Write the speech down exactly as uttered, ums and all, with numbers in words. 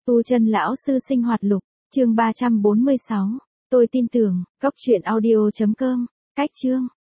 Tu chân lão sư sinh hoạt lục, chương ba trăm bốn mươi sáu. Tôi tin tưởng, góc truyện audio chấm com, cách chương.